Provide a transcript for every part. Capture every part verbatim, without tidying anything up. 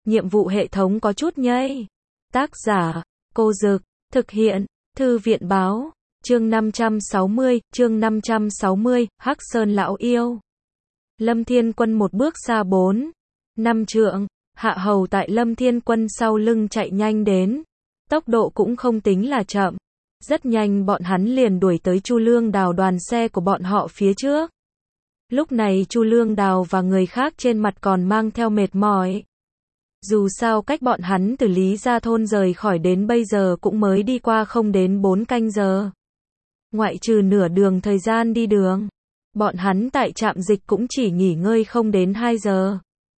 nhiệm vụ hệ thống có chút nhây. Tác giả, Cô Dực, thực hiện, Thư viện báo, chương năm trăm sáu mươi, chương năm trăm sáu mươi, Hắc Sơn lão yêu. Lâm Thiên Quân một bước xa bốn, năm trượng, Hạ Hầu tại Lâm Thiên Quân sau lưng chạy nhanh đến, tốc độ cũng không tính là chậm. Rất nhanh bọn hắn liền đuổi tới Chu Lương Đào đoàn xe của bọn họ phía trước. Lúc này Chu Lương Đào và người khác trên mặt còn mang theo mệt mỏi. Dù sao cách bọn hắn từ Lý Gia Thôn rời khỏi đến bây giờ cũng mới đi qua không đến bốn canh giờ. Ngoại trừ nửa đường thời gian đi đường, bọn hắn tại trạm dịch cũng chỉ nghỉ ngơi không đến hai giờ.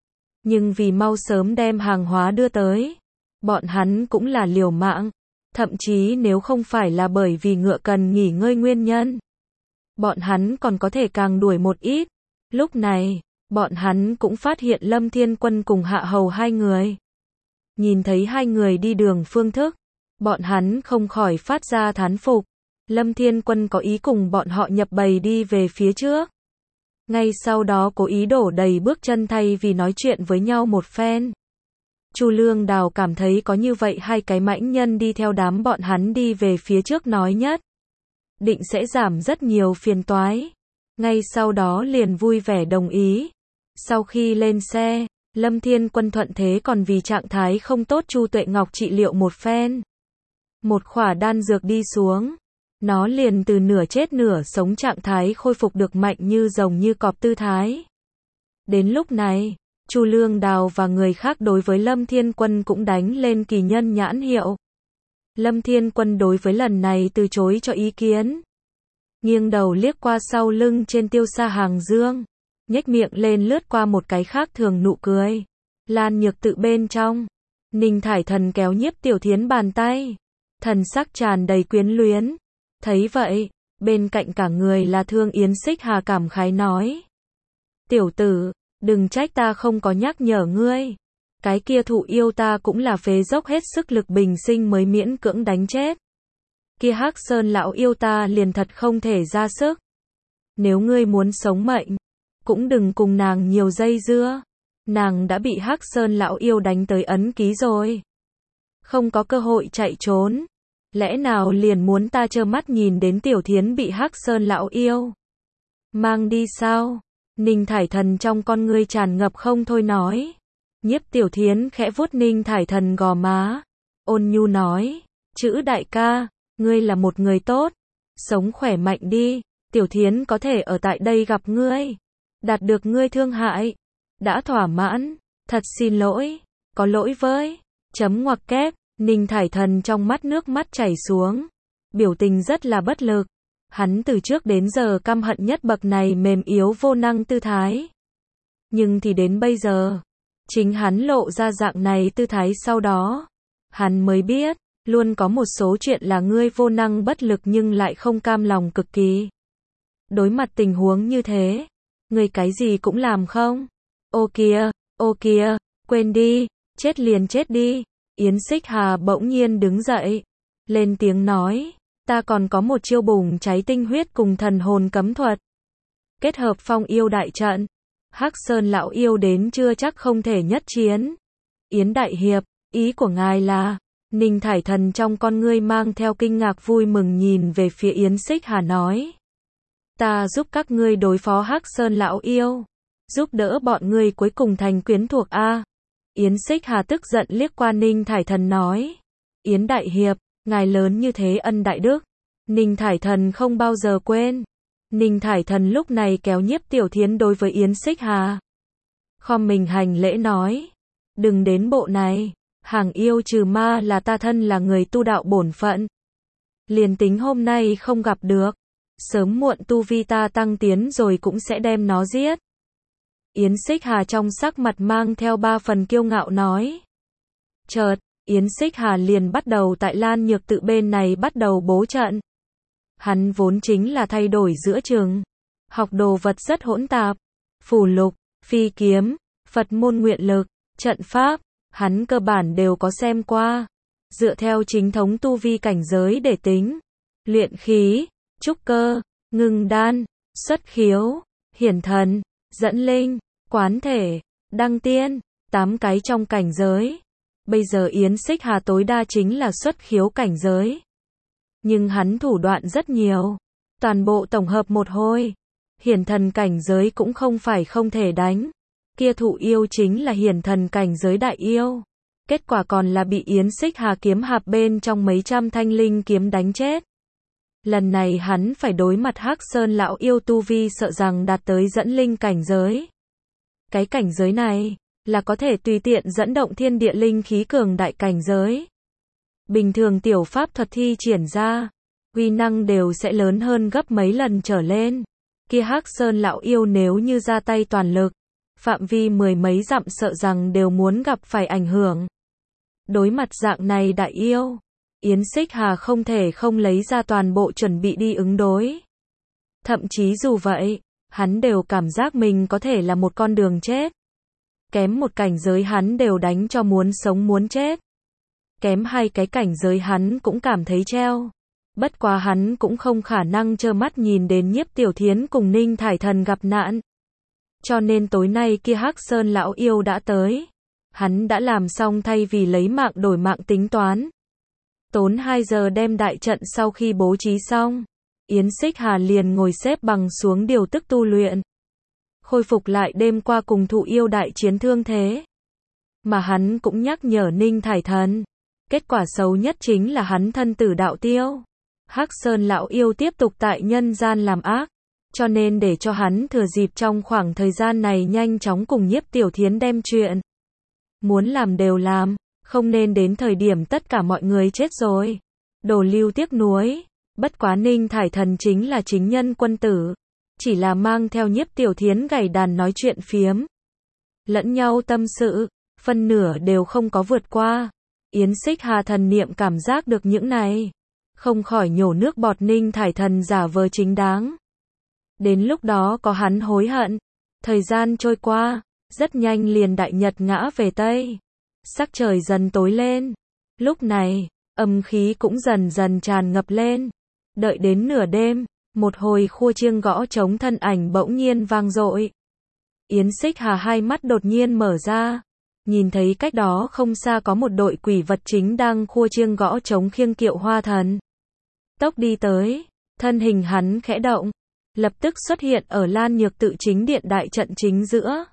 Nhưng vì mau sớm đem hàng hóa đưa tới, bọn hắn cũng là liều mạng. Thậm chí nếu không phải là bởi vì ngựa cần nghỉ ngơi nguyên nhân, bọn hắn còn có thể càng đuổi một ít. Lúc này, bọn hắn cũng phát hiện Lâm Thiên Quân cùng Hạ Hầu hai người. Nhìn thấy hai người đi đường phương thức, bọn hắn không khỏi phát ra thán phục. Lâm Thiên Quân có ý cùng bọn họ nhập bầy đi về phía trước. Ngay sau đó cố ý đổ đầy bước chân thay vì nói chuyện với nhau một phen. Chu Lương Đào cảm thấy có như vậy hai cái mãnh nhân đi theo đám bọn hắn đi về phía trước nói nhất định sẽ giảm rất nhiều phiền toái. Ngay sau đó liền vui vẻ đồng ý. Sau khi lên xe, Lâm Thiên Quân thuận thế còn vì trạng thái không tốt Chu Tuệ Ngọc trị liệu một phen. Một khỏa đan dược đi xuống, nó liền từ nửa chết nửa sống trạng thái khôi phục được mạnh như rồng như cọp tư thái. Đến lúc này, Chu Lương Đào và người khác đối với Lâm Thiên Quân cũng đánh lên kỳ nhân nhãn hiệu. Lâm Thiên Quân đối với lần này từ chối cho ý kiến. Nghiêng đầu liếc qua sau lưng trên Tiêu Sa Hàng Dương, nhếch miệng lên lướt qua một cái khác thường nụ cười. Lan Nhược Tự bên trong, Ninh Thải Thần kéo Nhiếp Tiểu Thiến bàn tay, thần sắc tràn đầy quyến luyến. Thấy vậy, bên cạnh cả người là Thương Yến Xích Hà cảm khái nói: "Tiểu tử, đừng trách ta không có nhắc nhở ngươi. Cái kia thụ yêu ta cũng là phế dốc hết sức lực bình sinh mới miễn cưỡng đánh chết. Kia Hắc Sơn lão yêu ta liền thật không thể ra sức. Nếu ngươi muốn sống mệnh, cũng đừng cùng nàng nhiều dây dưa. Nàng đã bị Hắc Sơn lão yêu đánh tới ấn ký rồi. Không có cơ hội chạy trốn. Lẽ nào liền muốn ta trơ mắt nhìn đến Tiểu Thiến bị Hắc Sơn lão yêu mang đi sao?" Ninh Thải Thần trong con ngươi tràn ngập không thôi nói. Nhiếp Tiểu Thiến khẽ vuốt Ninh Thải Thần gò má, ôn nhu nói: "Chữ đại ca, ngươi là một người tốt, sống khỏe mạnh đi, Tiểu Thiến có thể ở tại đây gặp ngươi, đạt được ngươi thương hại, đã thỏa mãn, thật xin lỗi, có lỗi với." Chấm ngoặc kép, Ninh Thải Thần trong mắt nước mắt chảy xuống, biểu tình rất là bất lực. Hắn từ trước đến giờ căm hận nhất bậc này mềm yếu vô năng tư thái. Nhưng thì đến bây giờ, chính hắn lộ ra dạng này tư thái sau đó, hắn mới biết, luôn có một số chuyện là ngươi vô năng bất lực nhưng lại không cam lòng cực kỳ. Đối mặt tình huống như thế, ngươi cái gì cũng làm không? Ô kìa, ô kìa, quên đi, chết liền chết đi. Yến Xích Hà bỗng nhiên đứng dậy, lên tiếng nói: "Ta còn có một chiêu bùng cháy tinh huyết cùng thần hồn cấm thuật. Kết hợp phong yêu đại trận. Hắc Sơn lão yêu đến chưa chắc không thể nhất chiến." "Yến đại hiệp, ý của ngài là?" Ninh Thải Thần trong con ngươi mang theo kinh ngạc vui mừng nhìn về phía Yến Xích Hà nói: "Ta giúp các ngươi đối phó Hắc Sơn lão yêu, giúp đỡ bọn ngươi cuối cùng thành quyến thuộc a." Yến Xích Hà tức giận liếc qua Ninh Thải Thần nói: "Yến đại hiệp, ngài lớn như thế ân đại đức, Ninh Thải Thần không bao giờ quên." Ninh Thải Thần lúc này kéo Nhiếp Tiểu Thiến đối với Yến Xích Hà, khom mình hành lễ nói: "Đừng đến bộ này, hàng yêu trừ ma là ta thân là người tu đạo bổn phận. Liền tính hôm nay không gặp được, sớm muộn tu vi ta tăng tiến rồi cũng sẽ đem nó giết." Yến Xích Hà trong sắc mặt mang theo ba phần kiêu ngạo nói. Chợt, Yến Xích Hà liền bắt đầu tại Lan Nhược Tự bên này bắt đầu bố trận. Hắn vốn chính là thay đổi giữa trường, học đồ vật rất hỗn tạp, phù lục, phi kiếm, Phật môn nguyện lực, trận pháp, hắn cơ bản đều có xem qua. Dựa theo chính thống tu vi cảnh giới để tính, luyện khí, trúc cơ, ngưng đan, xuất khiếu, hiển thần, dẫn linh, quán thể, đăng tiên, tám cái trong cảnh giới. Bây giờ Yến Xích Hà tối đa chính là xuất khiếu cảnh giới. Nhưng hắn thủ đoạn rất nhiều. Toàn bộ tổng hợp một hồi. Hiển thần cảnh giới cũng không phải không thể đánh. Kia thụ yêu chính là hiển thần cảnh giới đại yêu. Kết quả còn là bị Yến Xích Hà kiếm hạp bên trong mấy trăm thanh linh kiếm đánh chết. Lần này hắn phải đối mặt Hắc Sơn lão yêu tu vi sợ rằng đạt tới dẫn linh cảnh giới. Cái cảnh giới này là có thể tùy tiện dẫn động thiên địa linh khí cường đại cảnh giới. Bình thường tiểu pháp thuật thi triển ra, uy năng đều sẽ lớn hơn gấp mấy lần trở lên. Kia Hắc Sơn lão yêu nếu như ra tay toàn lực, phạm vi mười mấy dặm sợ rằng đều muốn gặp phải ảnh hưởng. Đối mặt dạng này đại yêu, Yến Xích Hà không thể không lấy ra toàn bộ chuẩn bị đi ứng đối. Thậm chí dù vậy, hắn đều cảm giác mình có thể là một con đường chết. Kém một cảnh giới hắn đều đánh cho muốn sống muốn chết. Kém hai cái cảnh giới hắn cũng cảm thấy treo. Bất quá hắn cũng không khả năng trơ mắt nhìn đến Nhiếp Tiểu Thiến cùng Ninh Thải Thần gặp nạn. Cho nên tối nay kia Hắc Sơn lão yêu đã tới. Hắn đã làm xong thay vì lấy mạng đổi mạng tính toán. Tốn hai giờ đem đại trận sau khi bố trí xong, Yến Xích Hà liền ngồi xếp bằng xuống điều tức tu luyện. Khôi phục lại đêm qua cùng thụ yêu đại chiến thương thế. Mà hắn cũng nhắc nhở Ninh Thải Thần. Kết quả xấu nhất chính là hắn thân tử đạo tiêu. Hắc Sơn lão yêu tiếp tục tại nhân gian làm ác. Cho nên để cho hắn thừa dịp trong khoảng thời gian này nhanh chóng cùng Nhiếp Tiểu Thiến đem chuyện. Muốn làm đều làm, không nên đến thời điểm tất cả mọi người chết rồi. Đồ lưu tiếc nuối. Bất quá Ninh Thải Thần chính là chính nhân quân tử. Chỉ là mang theo Nhiếp Tiểu Thiến gảy đàn nói chuyện phiếm. Lẫn nhau tâm sự, phân nửa đều không có vượt qua. Yến Xích Hà thần niệm cảm giác được những này. Không khỏi nhổ nước bọt Ninh Thải Thần giả vờ chính đáng. Đến lúc đó có hắn hối hận. Thời gian trôi qua, rất nhanh liền đại nhật ngã về Tây. Sắc trời dần tối lên. Lúc này, âm khí cũng dần dần tràn ngập lên. Đợi đến nửa đêm, một hồi khua chiêng gõ trống thân ảnh bỗng nhiên vang dội. Yến Xích Hà hai mắt đột nhiên mở ra. Nhìn thấy cách đó không xa có một đội quỷ vật chính đang khua chiêng gõ trống khiêng kiệu hoa thần. Tốc đi tới, thân hình hắn khẽ động. Lập tức xuất hiện ở Lan Nhược tự chính điện đại trận chính giữa.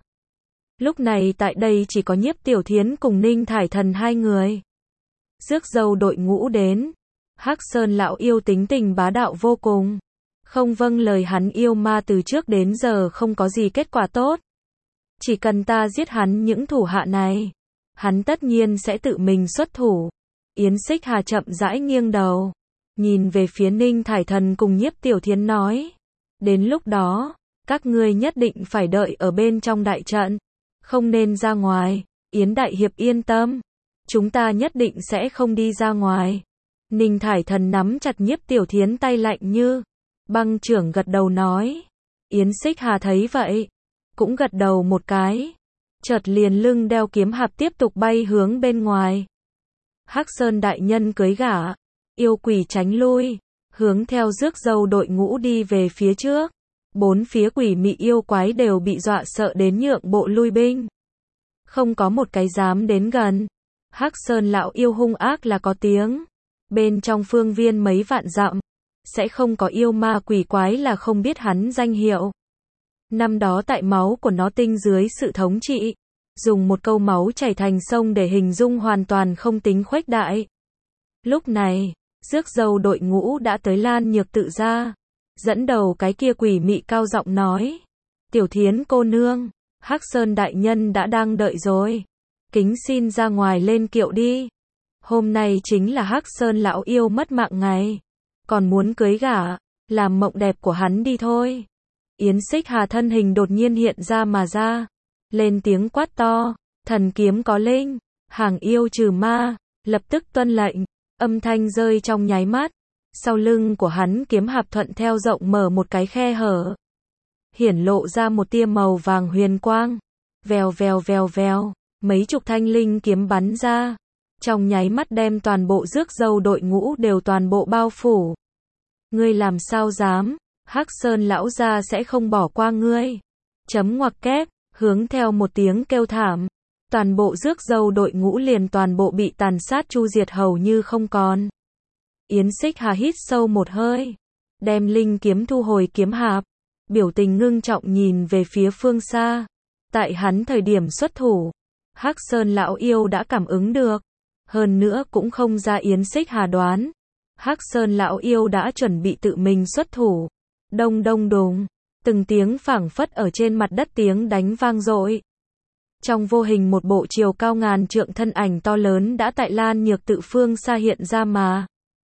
Lúc này tại đây chỉ có Nhiếp Tiểu Thiến cùng Ninh Thải Thần hai người. Rước dâu đội ngũ đến. Hắc Sơn lão yêu tính tình bá đạo vô cùng. Không vâng lời hắn yêu ma từ trước đến giờ không có gì kết quả tốt. Chỉ cần ta giết hắn những thủ hạ này, hắn tất nhiên sẽ tự mình xuất thủ. Yến Xích Hà chậm rãi nghiêng đầu, nhìn về phía Ninh Thải Thần cùng Nhiếp Tiểu Thiến nói. Đến lúc đó, các ngươi nhất định phải đợi ở bên trong đại trận. Không nên ra ngoài. Yến Đại Hiệp yên tâm. Chúng ta nhất định sẽ không đi ra ngoài. Ninh Thải Thần nắm chặt Nhiếp Tiểu Thiến tay lạnh như băng trưởng gật đầu nói. Yến Xích Hà thấy vậy, cũng gật đầu một cái. Chợt liền lưng đeo kiếm hạp tiếp tục bay hướng bên ngoài. Hắc Sơn đại nhân cưới gả. Yêu quỷ tránh lui. Hướng theo rước dâu đội ngũ đi về phía trước. Bốn phía quỷ mị yêu quái đều bị dọa sợ đến nhượng bộ lui binh. Không có một cái dám đến gần. Hắc Sơn lão yêu hung ác là có tiếng. Bên trong phương viên mấy vạn dặm, sẽ không có yêu ma quỷ quái là không biết hắn danh hiệu. Năm đó tại máu của nó tinh dưới sự thống trị, dùng một câu máu chảy thành sông để hình dung hoàn toàn không tính khuếch đại. Lúc này, rước dâu đội ngũ đã tới Lan Nhược tự ra. Dẫn đầu cái kia quỷ mị cao giọng nói. Tiểu Thiến cô nương, Hắc Sơn đại nhân đã đang đợi rồi. Kính xin ra ngoài lên kiệu đi. Hôm nay chính là Hắc Sơn lão yêu mất mạng ngày. Còn muốn cưới gả, làm mộng đẹp của hắn đi thôi. Yến Xích Hà thân hình đột nhiên hiện ra mà ra. Lên tiếng quát to. Thần kiếm có linh. Hàng yêu trừ ma. Lập tức tuân lệnh. Âm thanh rơi trong nháy mắt. Sau lưng của hắn kiếm hạp thuận theo rộng mở một cái khe hở. Hiển lộ ra một tia màu vàng huyền quang. Vèo vèo vèo vèo. Mấy chục thanh linh kiếm bắn ra. Trong nháy mắt đem toàn bộ rước dâu đội ngũ đều toàn bộ bao phủ. Ngươi làm sao dám, Hắc Sơn lão gia sẽ không bỏ qua ngươi. Chấm ngoặc kép, hướng theo một tiếng kêu thảm. toàn bộ rước dâu đội ngũ liền toàn bộ bị tàn sát chu diệt hầu như không còn. Yến Xích Hà hít sâu một hơi, đem linh kiếm thu hồi kiếm hạp, biểu tình ngưng trọng nhìn về phía phương xa. Tại hắn thời điểm xuất thủ, Hắc Sơn lão yêu đã cảm ứng được, hơn nữa cũng không ra Yến Xích Hà đoán. Hắc Sơn lão yêu đã chuẩn bị tự mình xuất thủ. Đông đông đùng, từng tiếng phảng phất ở trên mặt đất tiếng đánh vang dội. Trong vô hình một bộ chiều cao ngàn trượng thân ảnh to lớn đã tại Lan Nhược tự phương xa hiện ra mà.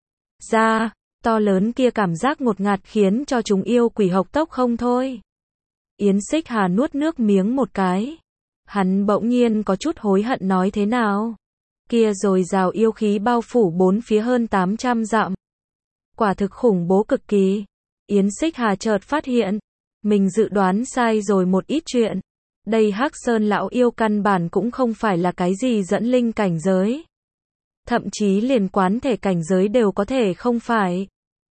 Ra, to lớn kia cảm giác ngột ngạt khiến cho chúng yêu quỷ hộc tốc không thôi. Yến Xích Hà nuốt nước miếng một cái. Hắn bỗng nhiên có chút hối hận nói thế nào. Kia rồi rào yêu khí bao phủ bốn phía hơn tám trăm dặm. Quả thực khủng bố cực kỳ. Yến Xích Hà chợt phát hiện, mình dự đoán sai rồi một ít chuyện. Đây Hắc Sơn lão yêu căn bản cũng không phải là cái gì dẫn linh cảnh giới. Thậm chí liền quán thể cảnh giới đều có thể không phải.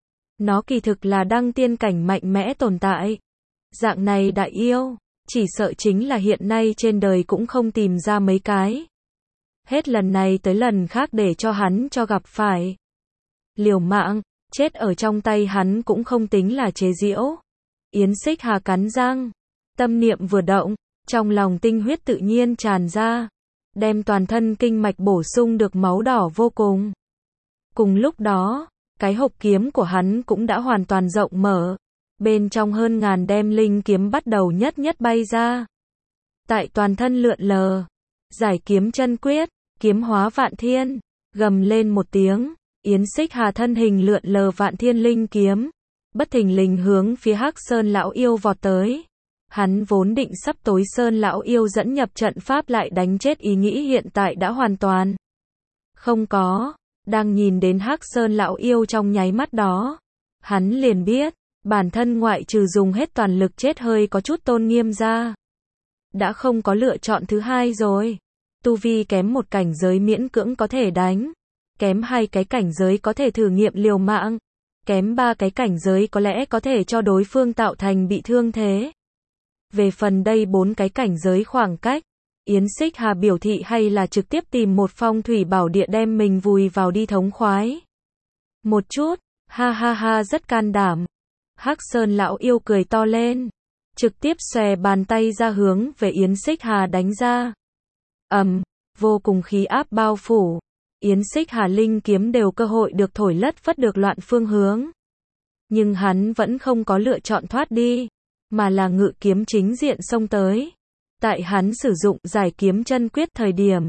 Nó kỳ thực là đăng tiên cảnh mạnh mẽ tồn tại. Dạng này đại yêu, chỉ sợ chính là hiện nay trên đời cũng không tìm ra mấy cái. Hết lần này tới lần khác để cho hắn cho gặp phải. Liều mạng, chết ở trong tay hắn cũng không tính là chế giễu. Yến Xích Hà cắn răng, tâm niệm vừa động, trong lòng tinh huyết tự nhiên tràn ra, đem toàn thân kinh mạch bổ sung được máu đỏ vô cùng. Cùng lúc đó, cái hộp kiếm của hắn cũng đã hoàn toàn rộng mở, bên trong hơn ngàn đem linh kiếm bắt đầu nhất nhất bay ra. Tại toàn thân lượn lờ, giải kiếm chân quyết, kiếm hóa vạn thiên, gầm lên một tiếng, Yến Xích Hà thân hình lượn lờ vạn thiên linh kiếm, bất thình lình hướng phía Hắc Sơn lão yêu vọt tới. Hắn vốn định sắp tối Sơn lão yêu dẫn nhập trận pháp lại đánh chết ý nghĩ hiện tại đã hoàn toàn không có. Đang nhìn đến Hắc Sơn lão yêu trong nháy mắt đó, hắn liền biết, bản thân ngoại trừ dùng hết toàn lực chết hơi có chút tôn nghiêm ra, đã không có lựa chọn thứ hai rồi. Tu vi kém một cảnh giới miễn cưỡng có thể đánh, kém hai cái cảnh giới có thể thử nghiệm liều mạng, kém ba cái cảnh giới có lẽ có thể cho đối phương tạo thành bị thương thế. Về phần đây bốn cái cảnh giới khoảng cách, Yến Xích Hà biểu thị hay là trực tiếp tìm một phong thủy bảo địa đem mình vùi vào đi thống khoái. Một chút, ha ha ha rất can đảm. Hắc Sơn lão yêu cười to lên, trực tiếp xòe bàn tay ra hướng về Yến Xích Hà đánh ra. Ầm, um, vô cùng khí áp bao phủ, Yến Xích Hà linh kiếm đều cơ hội được thổi lất phất được loạn phương hướng. Nhưng hắn vẫn không có lựa chọn thoát đi, mà là ngự kiếm chính diện xông tới. Tại hắn sử dụng giải kiếm chân quyết thời điểm,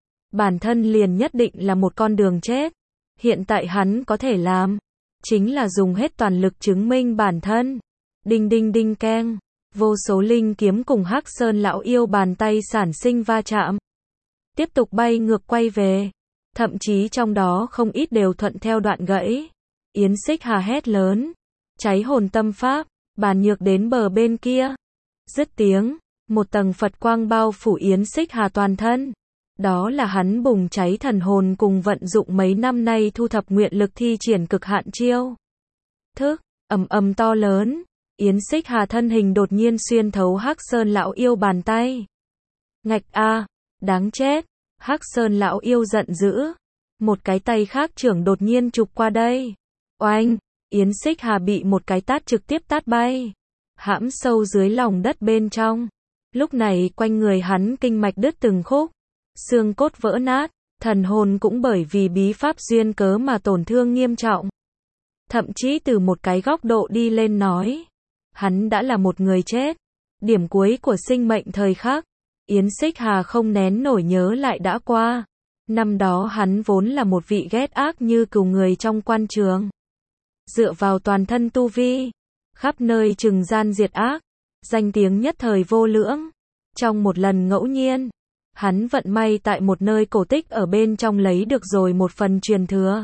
bản thân liền nhất định là một con đường chết. Hiện tại hắn có thể làm, chính là dùng hết toàn lực chứng minh bản thân. Đinh đinh đinh keng, vô số linh kiếm cùng Hắc Sơn lão yêu bàn tay sản sinh va chạm, tiếp tục bay ngược quay về, thậm chí trong đó không ít đều thuận theo đoạn gãy. Yến Xích Hà hét lớn, cháy hồn tâm pháp, bàn nhược đến bờ bên kia. Dứt tiếng, một tầng Phật quang bao phủ Yến Xích Hà toàn thân. Đó là hắn bùng cháy thần hồn cùng vận dụng mấy năm nay thu thập nguyện lực thi triển cực hạn chiêu thức, ầm ầm to lớn. Yến Xích Hà thân hình đột nhiên xuyên thấu Hắc Sơn lão yêu bàn tay. Ngạch a, đáng chết. Hắc Sơn lão yêu giận dữ, một cái tay khác trưởng đột nhiên chụp qua đây. Oanh, Yến Xích Hà bị một cái tát trực tiếp tát bay, hãm sâu dưới lòng đất bên trong. Lúc này quanh người hắn kinh mạch đứt từng khúc, xương cốt vỡ nát, thần hồn cũng bởi vì bí pháp duyên cớ mà tổn thương nghiêm trọng. Thậm chí từ một cái góc độ đi lên nói, hắn đã là một người chết. Điểm cuối của sinh mệnh thời khắc, Yến Xích Hà không nén nổi nhớ lại đã qua. Năm đó hắn vốn là một vị ghét ác như cừu người trong quan trường. Dựa vào toàn thân tu vi, khắp nơi trừng gian diệt ác, danh tiếng nhất thời vô lưỡng. Trong một lần ngẫu nhiên, hắn vận may tại một nơi cổ tích ở bên trong lấy được rồi một phần truyền thừa.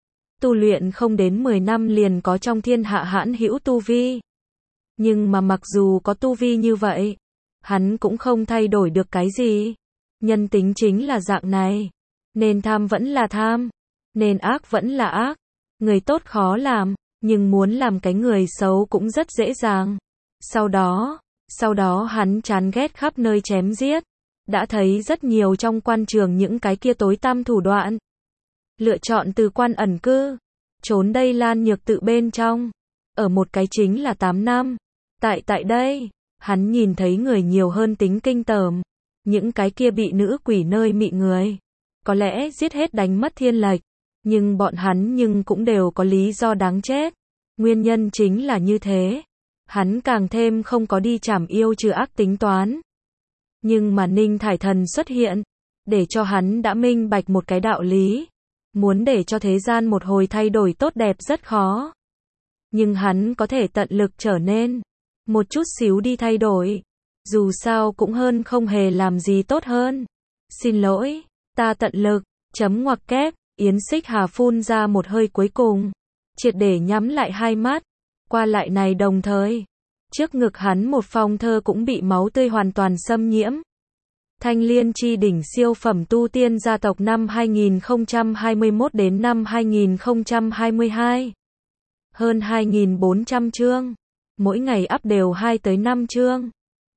Tu luyện không đến mười năm liền có trong thiên hạ hãn hữu tu vi. Nhưng mà mặc dù có tu vi như vậy, hắn cũng không thay đổi được cái gì. Nhân tính chính là dạng này. Nên tham vẫn là tham, nên ác vẫn là ác. Người tốt khó làm, nhưng muốn làm cái người xấu cũng rất dễ dàng. Sau đó, sau đó hắn chán ghét khắp nơi chém giết. đã thấy rất nhiều trong quan trường những cái kia tối tăm thủ đoạn. Lựa chọn từ quan ẩn cư, trốn đây Lan Nhược tự bên trong, ở một cái chính là tám năm. Tại tại đây, hắn nhìn thấy người nhiều hơn tính kinh tởm, những cái kia bị nữ quỷ nơi mị người, có lẽ giết hết đánh mất thiên lệch, nhưng bọn hắn nhưng cũng đều có lý do đáng chết. Nguyên nhân chính là như thế, hắn càng thêm không có đi trảm yêu trừ ác tính toán. Nhưng mà Ninh Thải Thần xuất hiện, để cho hắn đã minh bạch một cái đạo lý, muốn để cho thế gian một hồi thay đổi tốt đẹp rất khó. Nhưng hắn có thể tận lực trở nên, một chút xíu đi thay đổi, dù sao cũng hơn không hề làm gì tốt hơn. Xin lỗi, ta tận lực, chấm ngoặc kép, Yến Xích Hà phun ra một hơi cuối cùng, triệt để nhắm lại hai mắt, qua lại này đồng thời, trước ngực hắn một phong thơ cũng bị máu tươi hoàn toàn xâm nhiễm. Thanh Liên chi đỉnh siêu phẩm tu tiên gia tộc năm hai nghìn không trăm hai mươi mốt đến năm hai nghìn không trăm hai mươi hai. Hơn hai nghìn bốn trăm chương, mỗi ngày up đều hai tới năm chương.